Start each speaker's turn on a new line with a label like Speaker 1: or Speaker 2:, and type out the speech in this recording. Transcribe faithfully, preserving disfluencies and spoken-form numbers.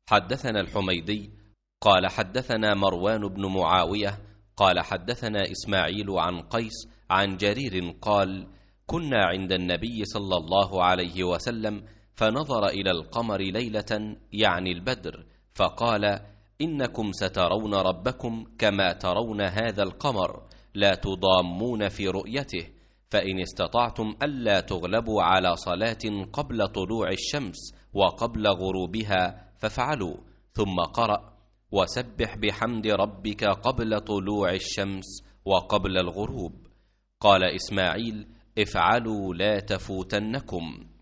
Speaker 1: حدثنا الحميدي قال حدثنا مروان بن معاوية قال حدثنا إسماعيل عن قيس عن جرير قال كنا عند النبي صلى الله عليه وسلم فنظر إلى القمر ليلة يعني البدر فقال إنكم سترون ربكم كما ترون هذا القمر لا تضامون في رؤيته، فإن استطعتم ألا تغلبوا على صلاة قبل طلوع الشمس وقبل غروبها فافعلوا. ثم قرأ وسبح بحمد ربك قبل طلوع الشمس وقبل الغروب. قال إسماعيل افعلوا لا تفوتنكم.